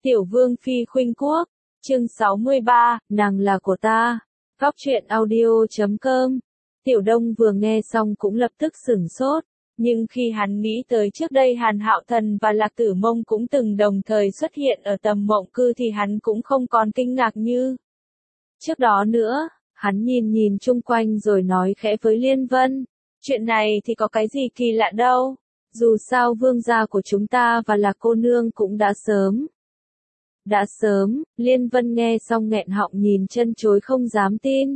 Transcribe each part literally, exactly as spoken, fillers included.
Tiểu Vương Phi Khuynh Quốc, chương sáu mươi ba, nàng là của ta. Góc truyện audio chấm com. Tiểu Đông vừa nghe xong cũng lập tức sửng sốt, nhưng khi hắn nghĩ tới trước đây Hàn Hạo Thần và Lạc Tử Mông cũng từng đồng thời xuất hiện ở Tầm Mộng Cư thì hắn cũng không còn kinh ngạc như trước đó nữa. Hắn nhìn nhìn chung quanh rồi nói khẽ với Liên Vân, chuyện này thì có cái gì kỳ lạ đâu, dù sao vương gia của chúng ta và Lạc cô nương cũng đã sớm. Đã sớm, Liên Vân nghe xong nghẹn họng nhìn chân chối không dám tin.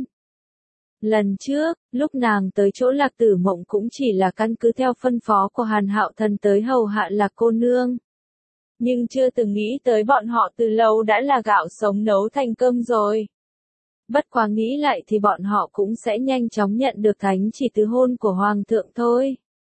Lần trước, lúc nàng tới chỗ Lạc Tử Mộng cũng chỉ là căn cứ theo phân phó của Hàn Hạo Thần tới hầu hạ Lạc cô nương. Nhưng chưa từng nghĩ tới bọn họ từ lâu đã là gạo sống nấu thành cơm rồi. Bất quá nghĩ lại thì bọn họ cũng sẽ nhanh chóng nhận được thánh chỉ từ hôn của Hoàng thượng thôi.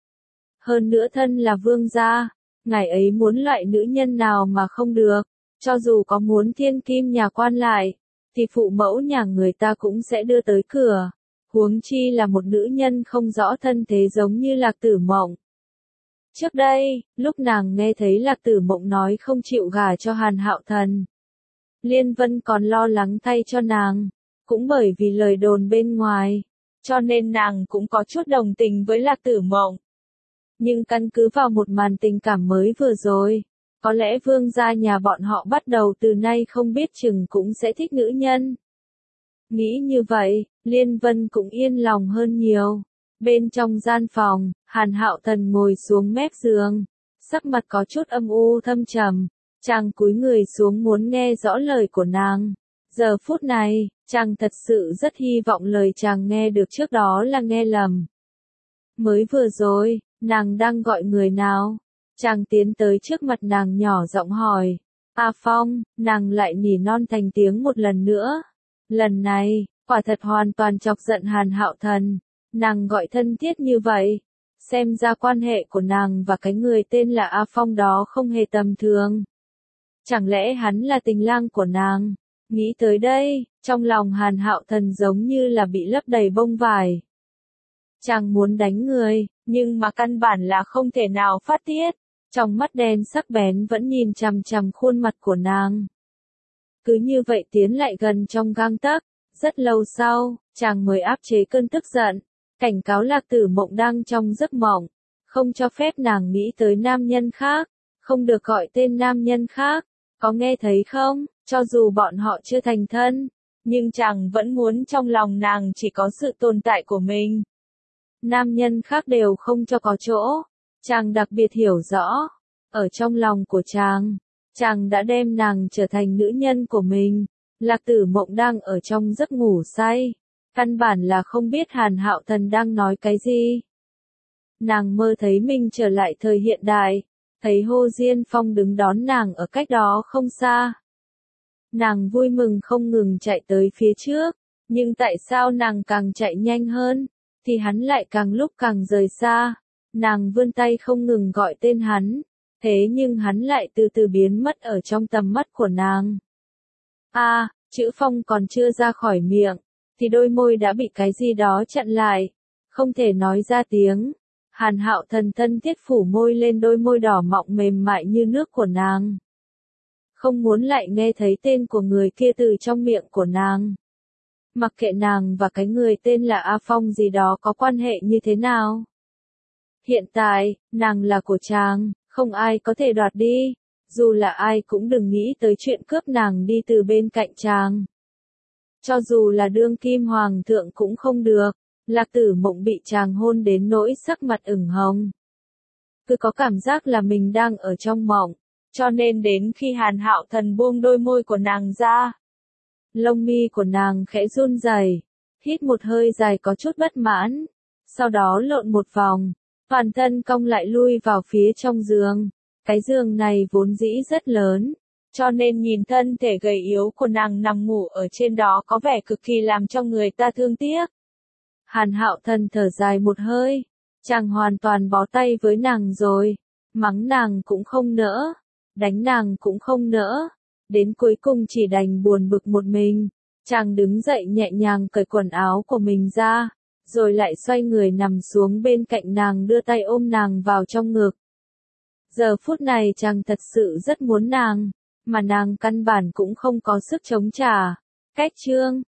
Hơn nữa thân là vương gia, ngài ấy muốn loại nữ nhân nào mà không được. Cho dù có muốn thiên kim nhà quan lại, thì phụ mẫu nhà người ta cũng sẽ đưa tới cửa, huống chi là một nữ nhân không rõ thân thế giống như Lạc Tử Mộng. Trước đây, lúc nàng nghe thấy Lạc Tử Mộng nói không chịu gả cho Hàn Hạo Thần, Liên Vân còn lo lắng thay cho nàng, cũng bởi vì lời đồn bên ngoài, cho nên nàng cũng có chút đồng tình với Lạc Tử Mộng. Nhưng căn cứ vào một màn tình cảm mới vừa rồi, có lẽ vương gia nhà bọn họ bắt đầu từ nay không biết chừng cũng sẽ thích nữ nhân. Nghĩ như vậy, Liên Vân cũng yên lòng hơn nhiều. Bên trong gian phòng, Hàn Hạo Thần ngồi xuống mép giường, sắc mặt có chút âm u thâm trầm, chàng cúi người xuống muốn nghe rõ lời của nàng. Giờ phút này, chàng thật sự rất hy vọng lời chàng nghe được trước đó là nghe lầm. Mới vừa rồi, nàng đang gọi người nào? Chàng tiến tới trước mặt nàng nhỏ giọng hỏi. A Phong, nàng lại nỉ non thành tiếng một lần nữa. Lần này, quả thật hoàn toàn chọc giận Hàn Hạo Thần. Nàng gọi thân thiết như vậy. Xem ra quan hệ của nàng và cái người tên là A Phong đó không hề tầm thường. Chẳng lẽ hắn là tình lang của nàng? Nghĩ tới đây, trong lòng Hàn Hạo Thần giống như là bị lấp đầy bông vải. Chàng muốn đánh người, nhưng mà căn bản là không thể nào phát tiết. Trong mắt đen sắc bén vẫn nhìn chằm chằm khuôn mặt của nàng. Cứ như vậy tiến lại gần trong gang tấc, rất lâu sau, chàng mới áp chế cơn tức giận, cảnh cáo Lạc Tử Mộng đang trong giấc mộng, không cho phép nàng nghĩ tới nam nhân khác, không được gọi tên nam nhân khác, có nghe thấy không, cho dù bọn họ chưa thành thân, nhưng chàng vẫn muốn trong lòng nàng chỉ có sự tồn tại của mình. Nam nhân khác đều không cho có chỗ. Chàng đặc biệt hiểu rõ, ở trong lòng của chàng, chàng đã đem nàng trở thành nữ nhân của mình. Lạc Tử Mộng đang ở trong giấc ngủ say, căn bản là không biết Hàn Hạo Thần đang nói cái gì. Nàng mơ thấy mình trở lại thời hiện đại, thấy Hồ Diên Phong đứng đón nàng ở cách đó không xa. Nàng vui mừng không ngừng chạy tới phía trước, nhưng tại sao nàng càng chạy nhanh hơn, thì hắn lại càng lúc càng rời xa. Nàng vươn tay không ngừng gọi tên hắn, thế nhưng hắn lại từ từ biến mất ở trong tầm mắt của nàng. A, à, chữ Phong còn chưa ra khỏi miệng, thì đôi môi đã bị cái gì đó chặn lại, không thể nói ra tiếng. Hàn Hạo Thần thân thiết phủ môi lên đôi môi đỏ mọng mềm mại như nước của nàng. Không muốn lại nghe thấy tên của người kia từ trong miệng của nàng. Mặc kệ nàng và cái người tên là A Phong gì đó có quan hệ như thế nào. Hiện tại, nàng là của chàng, không ai có thể đoạt đi, dù là ai cũng đừng nghĩ tới chuyện cướp nàng đi từ bên cạnh chàng. Cho dù là đương kim hoàng thượng cũng không được, Lạc Tử Mộng bị chàng hôn đến nỗi sắc mặt ửng hồng. Cứ có cảm giác là mình đang ở trong mộng, cho nên đến khi Hàn Hạo Thần buông đôi môi của nàng ra, lông mi của nàng khẽ run rẩy, hít một hơi dài có chút bất mãn, sau đó lộn một vòng. Toàn thân cong lại lui vào phía trong giường. Cái giường này vốn dĩ rất lớn, cho nên nhìn thân thể gầy yếu của nàng nằm ngủ ở trên đó có vẻ cực kỳ làm cho người ta thương tiếc. Hàn Hạo Thần thở dài một hơi, chàng hoàn toàn bó tay với nàng rồi, mắng nàng cũng không nỡ, đánh nàng cũng không nỡ, đến cuối cùng chỉ đành buồn bực một mình. Chàng đứng dậy nhẹ nhàng cởi quần áo của mình ra, rồi lại xoay người nằm xuống bên cạnh nàng đưa tay ôm nàng vào trong ngực. Giờ phút này chàng thật sự rất muốn nàng, mà nàng căn bản cũng không có sức chống trả. Cách chương